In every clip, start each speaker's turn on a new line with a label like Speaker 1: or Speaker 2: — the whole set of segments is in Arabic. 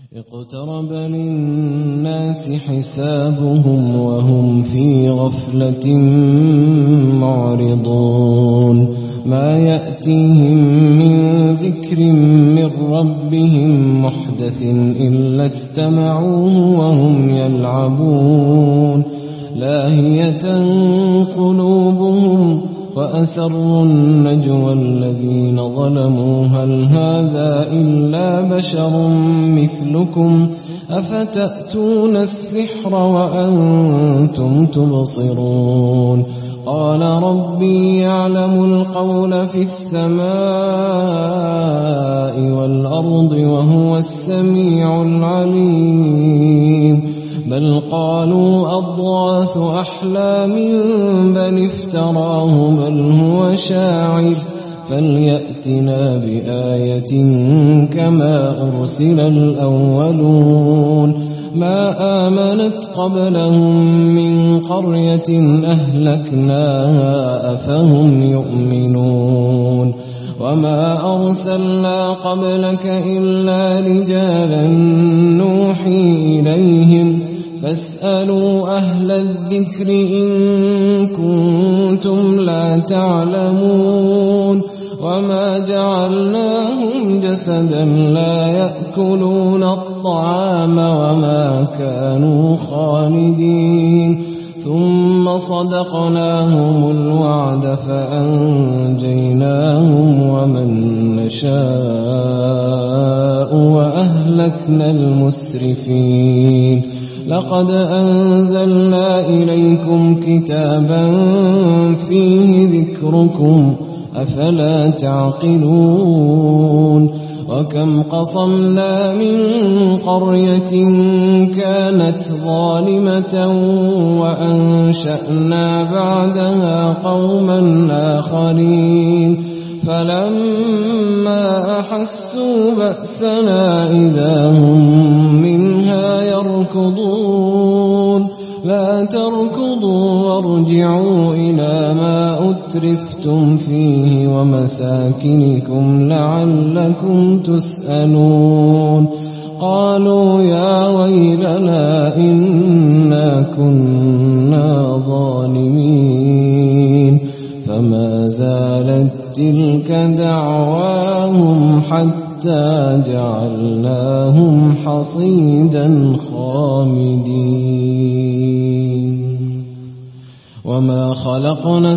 Speaker 1: اقترب للناس حسابهم وهم في غفلة معرضون ما يأتيهم من ذكر من ربهم محدث إلا استمعوه وهم يلعبون لاهية قلوبهم وأسروا النجوى الذين ظلموا هل هذا إلا بشر مثلكم أفتأتون السحر وأنتم تبصرون قال ربي يعلم القول في السماء والأرض وهو السميع العليم بل قالوا أضغاث أحلام بل افتراه بل هو شاعر فليأتنا بآية كما أرسل الأولون ما آمنت قبلهم من قرية أهلكناها أفهم يؤمنون وما أرسلنا قبلك إلا رجالا نوحي إليهم فاسألوا أهل الذكر إن كنتم لا تعلمون وما جعلناهم جسدا لا يأكلون الطعام وما كانوا خالدين ثم صدقناهم الوعد فأنجيناهم ومن نشاء وأهلكنا المسرفين لقد أنزلنا إليكم كتابا فيه ذكركم أفلا تعقلون وكم قصمنا من قرية كانت ظالمة وأنشأنا بعدها قوما آخرين فلما أحسوا بأسنا إذا هم منها يركضون لا تركضوا وارجعوا إلى ما أترفتم فيه ومساكنكم لعلكم تسألون قالوا يا ويلنا إنا كنا ظالمين فما زالت تلك دعواهم حتى جعلناهم حصيدا خامدين وما خلقنا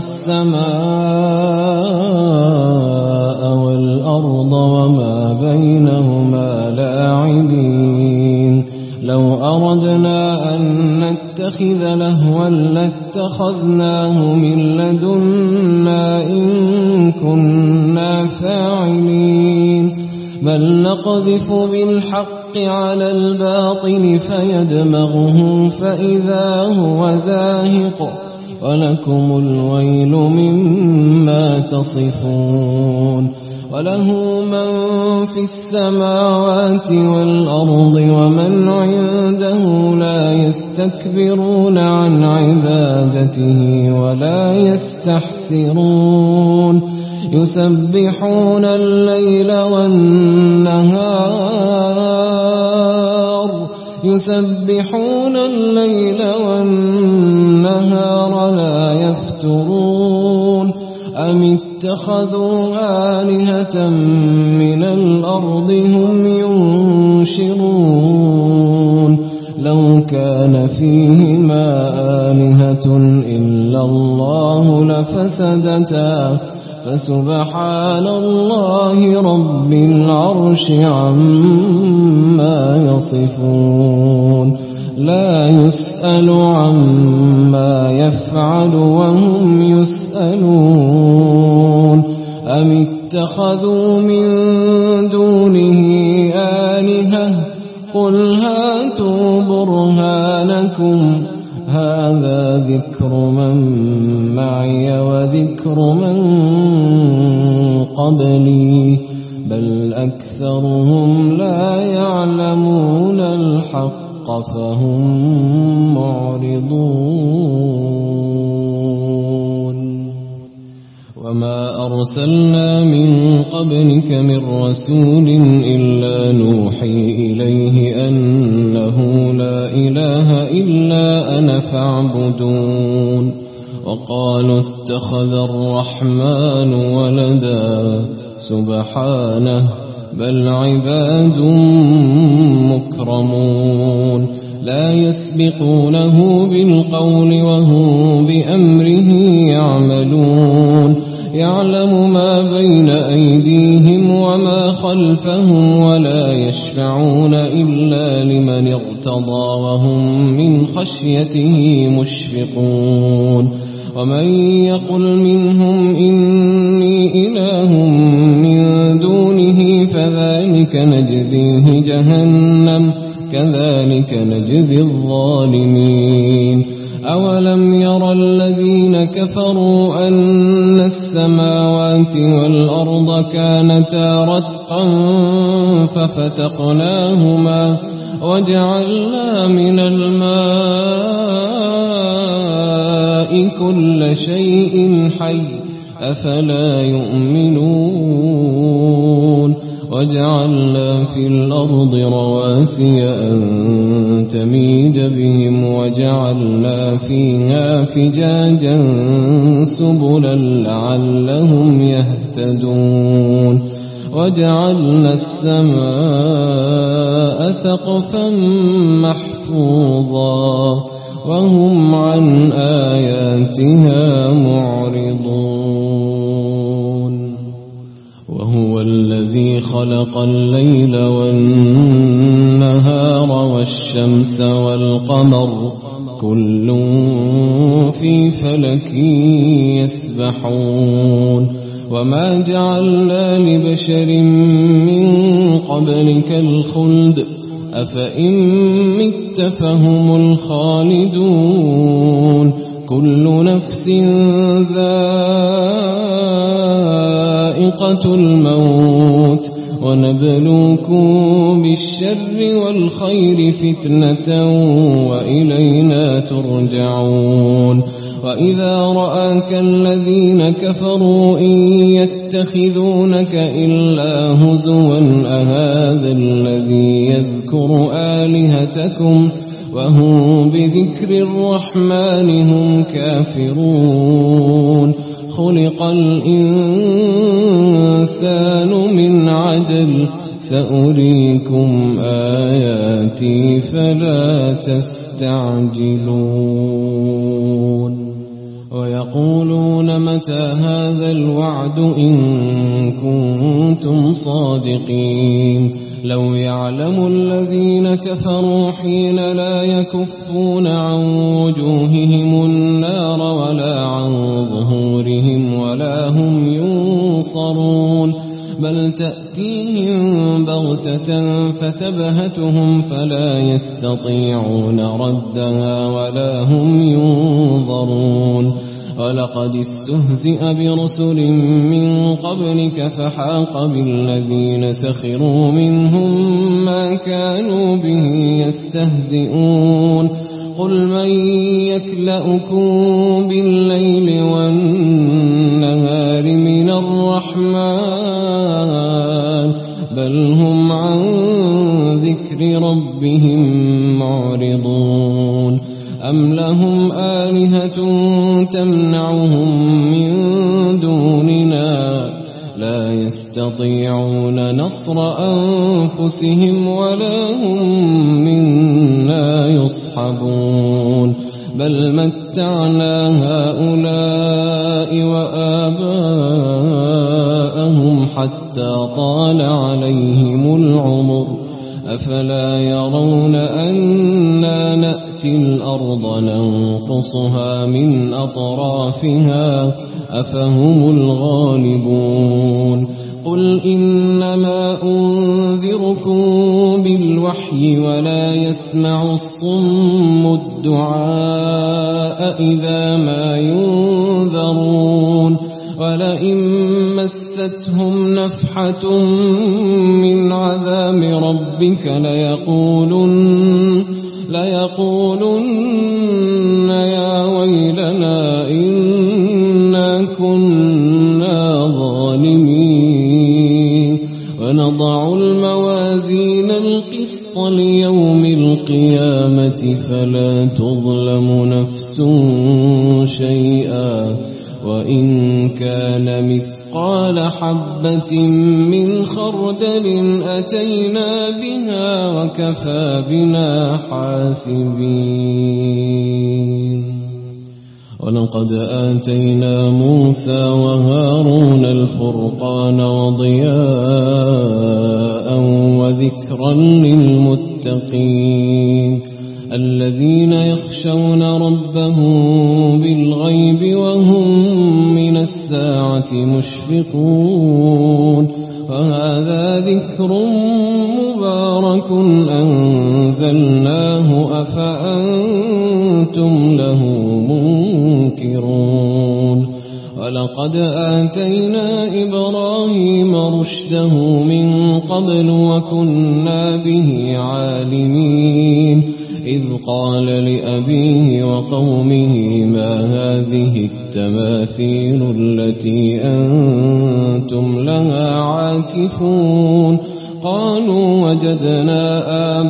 Speaker 1: السماء والأرض وما بينهما لاعبين لو أردنا أن نتخذ لهوا لاتخذناه من لدنا إن كنا فاعلين بل نقذف بالحق على الباطل فيدمغه فإذا هو زاهق ولكم الويل مما تصفون وله من في السماوات والأرض ومن عنده لا يستكبرون عن عبادته ولا يستحسرون يسبحون الليل والنهار لا يفترون أم اتخذوا آلهة من الأرض هم ينشرون لو كان فيهما آلهة إلا الله لفسدتا فسبحان الله رب العرش عما يصفون لا يسأل عما يفعل وهم يسألون أم اتخذوا من دونه آلهة قل هاتوا برهانكم هذا ذكر من معي وذكر من قبلي بل أكثرهم لا يعلمون الحق فهم معرضون وما أرسلنا من قبلك من رسول إلا نوحي إليه أنه لا إله إلا أنا فاعبدون وقالوا اتخذ الرحمن ولدا سبحانه بل عباد مكرمون لا يسبقونه بالقول وهم بأمره يعملون يعلم ما بين أيديهم وما خلفهم ولا يشفعون إلا لمن ارتضى وهم من خشيته مشفقون ومن يقل منهم إني إله من دونه فذلك نجزيه جهنم كذلك نجزي الظالمين أولم ير الذين كفروا أن السماوات والأرض كانتا رتقا ففتقناهما وجعلنا من الماء كل شيء حي أفلا يؤمنون وجعلنا في الأرض رواسي أن تميد بهم وجعلنا فيها فجاجا سبلا لعلهم يهتدون وجعلنا السماء سقفا محفوظا وهم عن آياتها معرضون وهو الذي خلق الليل والنهار والشمس والقمر كل في فلك يسبحون وما جعلنا لبشر من قبلك الخلد أفإن مت فهم الخالدون كل نفس ذائقة الموت ونبلوكم بالشر والخير فتنة وإلينا ترجعون وإذا رآك الذين كفروا إن يتخذونك إلا هزوا أهذا الذي يذكر آلهتكم وهم بذكر الرحمن هم كافرون خلق الإنسان من عجل سأريكم آياتي فلا تستعجلون ويقولون متى هذا الوعد إن كنتم صادقين لو يعلم الذين كفروا حين لا يكفون عن وجوههم النار ولا عن ظهورهم ولا هم ينصرون بل تأتيهم بغتة فتبهتهم فلا يستطيعون ردها ولا هم ينظرون ولقد استهزئ برسل من قبلك فحاق بالذين سخروا منهم ما كانوا به يستهزئون قل من يكلأكم بالليل والنهار من الرحمن بل هم عن ذكر ربهم معرضون أم لهم آلهة تمنعهم من دوننا لا يستطيعون نصر أنفسهم ولا هم منا يصحبون بل متعنا هؤلاء وآباءهم حتى طال عليهم العمر أفلا يرون أنا نأتي الأرض ننقصها من أطرافها أفهم الغالبون قل إنما أنذركم بالوحي ولا يسمع الصم الدعاء إذا ما ينذرون ولئن مستهم نفحة من عذاب ربك ليقولن يا ويلنا إنا كنا يوم القيامة فلا تظلم نفس شيئا وإن كان مثقال حبة من خردل أتينا بها وكفى بنا حاسبين ولقد آتينا موسى وهارون الفرقان وضياء وذكرا للمتقين الذين يخشون ربهم بالغيب وهم من الساعة مشفقون وهذا ذكر مبارك أنزلناه أفأنتم له منكرون ولقد آتينا إبراهيم رشده من قبل وكنا به عالمين إذ قال لأبيه وقومه ما هذه التماثيل التي أنتم لها عاكفون قالوا وجدنا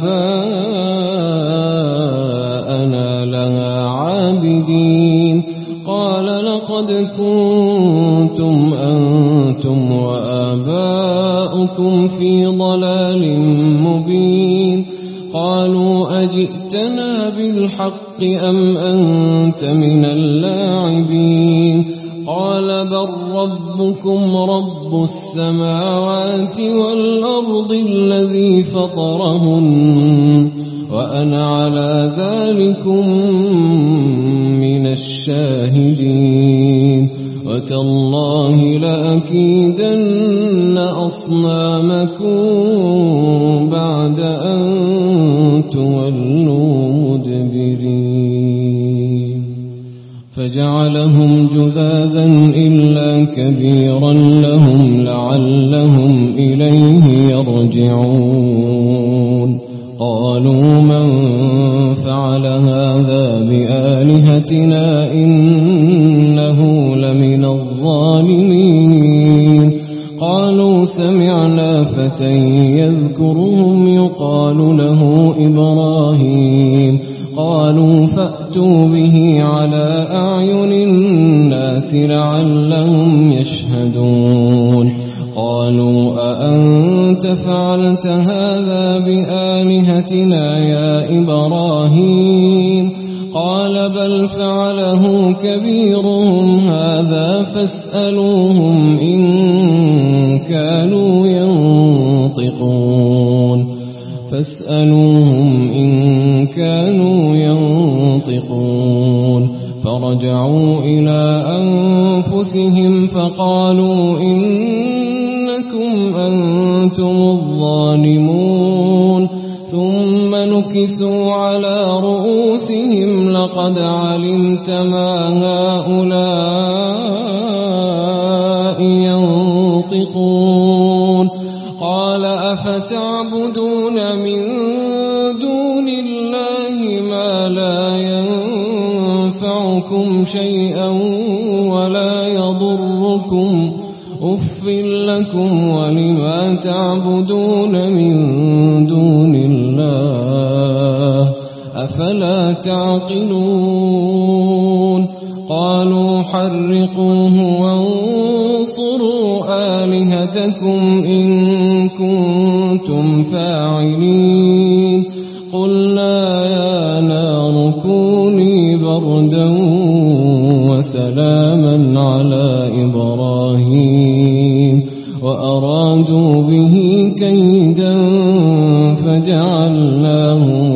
Speaker 1: آباءنا لها عابدين قال لقد كنتم أنتم وآباؤكم في ضلال مبين قالوا أجئتنا بالحق أم أنت من اللاعبين قال بل ربكم رب السماوات والأرض الذي فطرهن وأنا على ذلكم من الشاهدين وتالله لأكيدن أصنامكم بعد أن تولوا مدبرين فجعلهم جذاذا إلا كبيرا لهم لعلهم إليه يرجعون قالوا من فعل هذا بآلهتنا إنه لمن الظالمين قالوا سمعنا فتى يذكرهم يقال له إبراهيم قالوا فأتوا به على أعين الناس لعلهم يشهدون قالوا أأنت فعلت هذا بآلهتنا يا إبراهيم قال بل فعله كبيرهم هذا فاسألوهم إن كانوا ينطقون فرجعوا إلى أنفسهم فقالوا إنكم أنتم الظالمون ثم نكسوا على رؤوسهم لقد علمت ما هؤلاء ينطقون قال أفتعبدون من دون الله ما لا ينفعكم شيئا ولا يضركم أف لكم ولما تعبدون من دون الله أفلا تعقلون قالوا حرقوه وانصروا آلهتكم إن كنتم فاعلين قلنا يا نار كوني بردا وسلاما على إبراهيم وأرادوا به كيدا فجعلناهم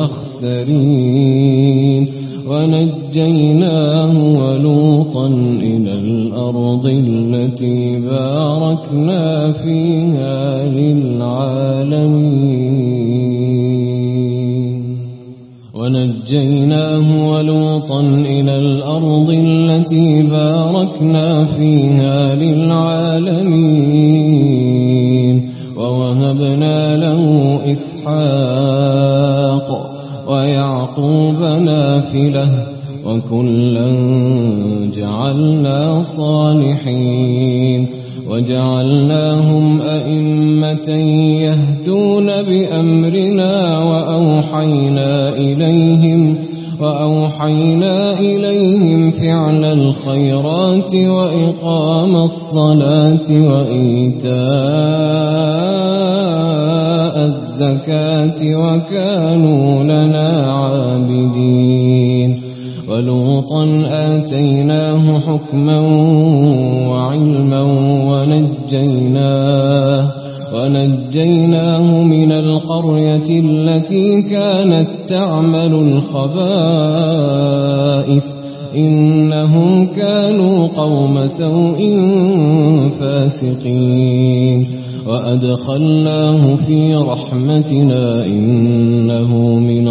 Speaker 1: الأخسرين ونجيناه ولوطا إلى الأرض التي باركنا فيها للعالمين ووهبنا له إسحاق ويعقوب نافلة وكلا جعلنا صالحين وجعلناهم أئمة يهدون بأمرنا وأوحينا إليهم فعل الخيرات وإقام الصلاة وإيتاء الزكاة وكانوا لنا عابدين. ولوطا آتيناه حكما وعلما ونجيناه من القرية التي كانت تعمل الخبائث إنهم كانوا قوم سوء فاسقين. وأدخلناه في رحمتنا إنه من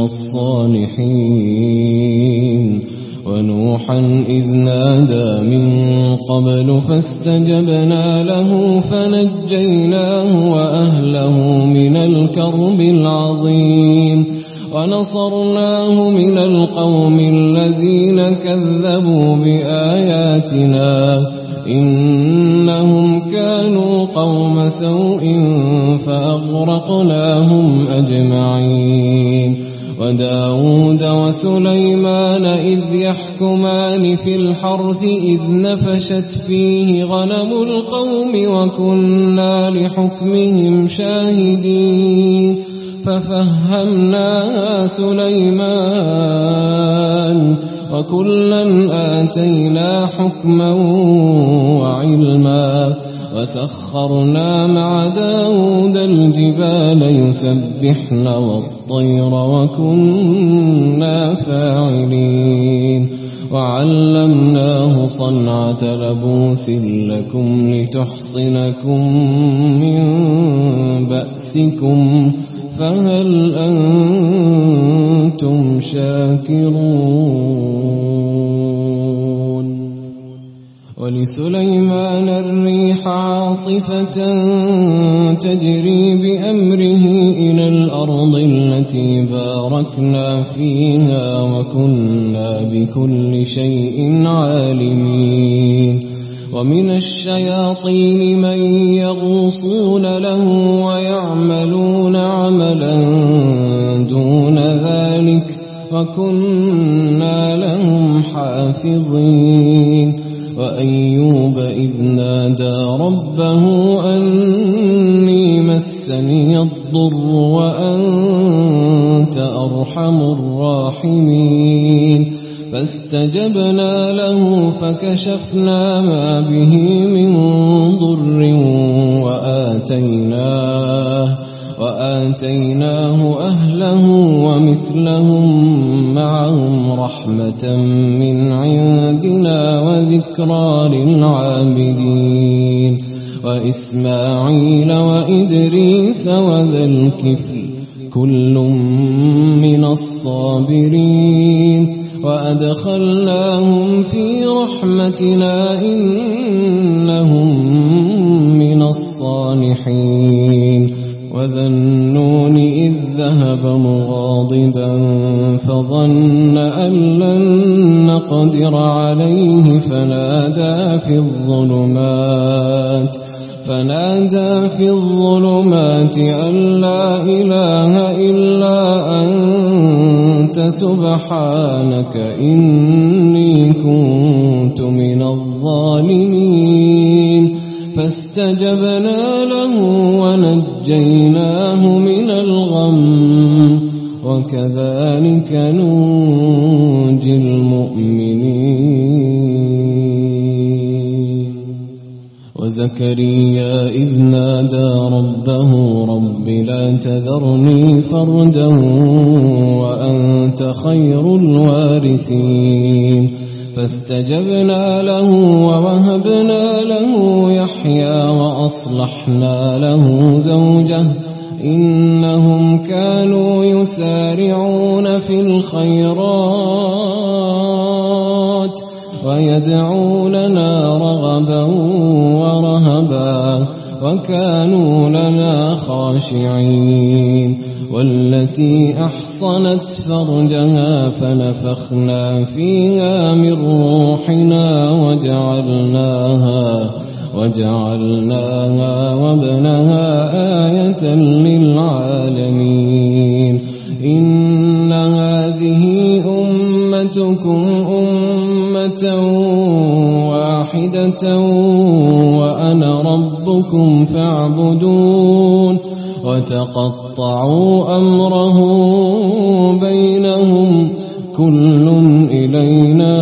Speaker 1: الصالحين. ونوحا إذ نادى من قبل فاستجبنا له فنجيناه وأهله من الكرب العظيم. ونصرناه من القوم الذين كذبوا بآياتنا إنهم كانوا قوم سوء فأغرقناهم أجمعين. وداود وسليمان إذ يحكمان في الحرث إذ نفشت فيه غنم القوم وكنا لحكمهم شاهدين. ففهمناها سليمان وكلا آتينا حكما وعلما. وسخرنا مع داود الجبال يسبحن والطير وكنا فاعلين. وعلمناه صنعة لبوس لكم لتحصنكم من بأسكم فهل أنتم شاكرون. ولسليمان الريح عاصفة تجري بأمره إلى الأرض التي باركنا فيها وكنا بكل شيء عالمين. ومن الشياطين من يغوصون له ويعملون عملا دون ذلك وكنا لهم حافظين. وأيوب إذ نادى ربه أني مسني الضر وأنت أرحم الراحمين. فاستجبنا له فكشفنا ما به من ضر وآتيناه أهله ومثلهم معهم رحمة من عندنا وذكرى للعابدين. وإسماعيل وإدريس وذا الكفل كل من الصابرين. وأدخلناهم في رحمتنا إنهم من الصالحين. وذا النون إذ ذهب مغاضبا فظن أن لن نقدر عليه فنادى في الظلمات أن لا إله إلا أنت سبحانك إني كنت من الظالمين. فاستجبنا له ونجيناه من الغم وكذلك ننجي المؤمنين. وزكريا إذ نادى ربه رب لا تذرني فردا وأنت خير الوارثين. فاستجبنا له ووهبنا له يحيى وأصلحنا له زوجه إنهم كانوا يسارعون في الخيرات ويدعوننا رغبا ورهبا وكانوا لنا خاشعين. والتي أحصنت فرجها فنفخنا فيها من روحنا وجعلناها وابنها آية للعالمين. إن هذه أمتكم أمة واحدة وأنا ربكم فاعبدون وتقطعوا أمرهم بينهم كل إلينا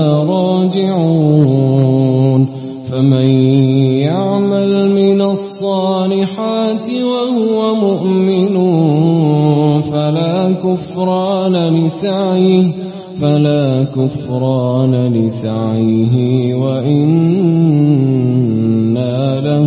Speaker 1: راجعون فمن يعمل من الصالحات وهو مؤمن فلا كفران لسعيه وإنا له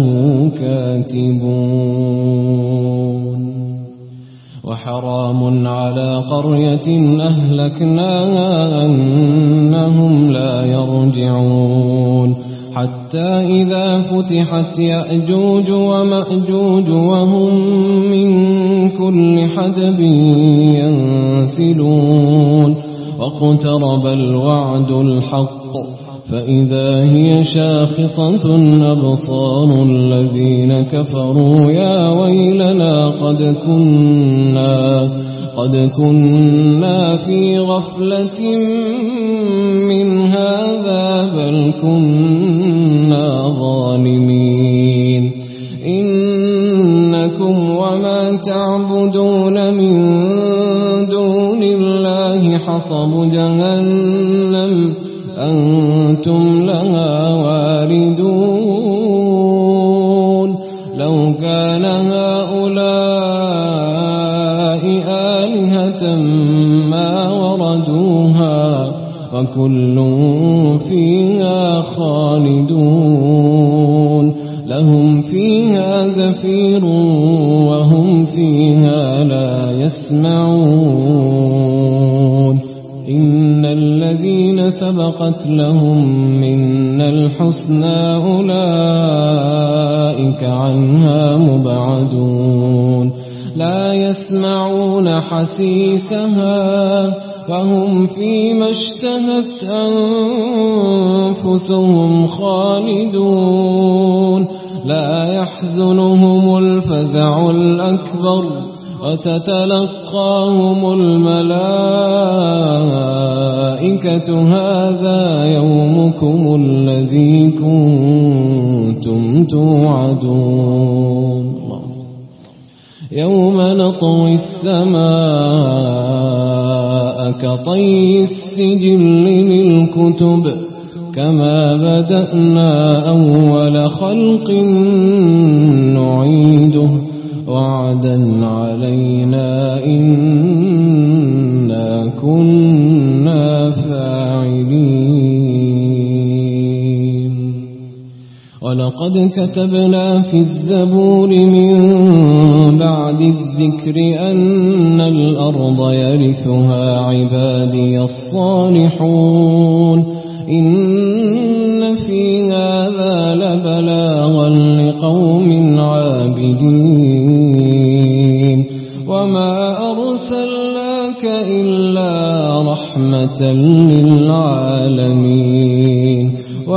Speaker 1: كاتبون وحرام على قرية أهلكناها أنهم لا يرجعون حتى إذا فتحت يأجوج ومأجوج وهم من كل حدب ينسلون واقترب الوعد الحق فإذا هي شاخصة أبصار الذين كفروا يا ويلنا قد كنا في غفلة من هذا بل كنا ظالمين إنكم وما تعبدون من دون الله حصب جهنم أنتم لها واردون لو كان هؤلاء آلهة ما وردوها وكل فيها خالدون لهم فيها زفير وهم فيها لا يسمعون إن الذين سبقت لهم منا الحسنى أولئك عنها مبعدون لا يسمعون حسيسها وهم فيما اشتهت أنفسهم خالدون لا يحزنهم الفزع الأكبر وتتلقاهم الملائكة هذا يومكم الذي كنتم توعدون يوم نطوي السماء كطي السجل للكتب كما بدأنا أول خلق نعيده وعدا علينا إنا كنا فاعلين ولقد كتبنا في الزبور من بعد الذكر أن الأرض يرثها عبادي الصالحون إن في هذا لبلاغا لقوم عابدين وما أرسلناك إلا رحمة للعالمين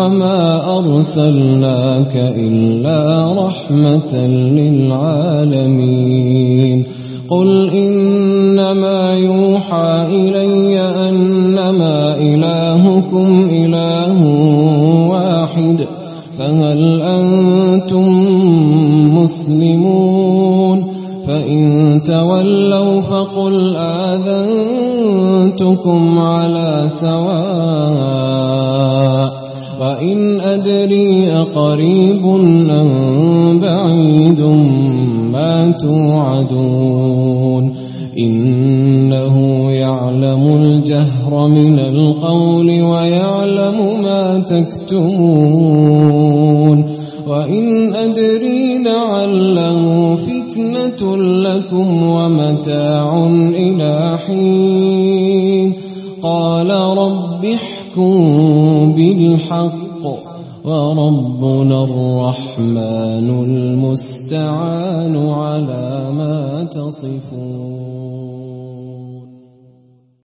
Speaker 1: قل إنما يوحى إلي أنما إلهكم إله واحد فهل أنتم مسلمون فإن تولوا فقل آذنتكم على سواء وإن أدري أقريب أم بعيد ما توعدون إنه يعلم الجهر من القول ويعلم ما تكتمون وإن أدري لعله فتنة لكم ومتاع إلى حين قال رب احكم بالحق وربنا الرحمن المستعان على ما تصفون.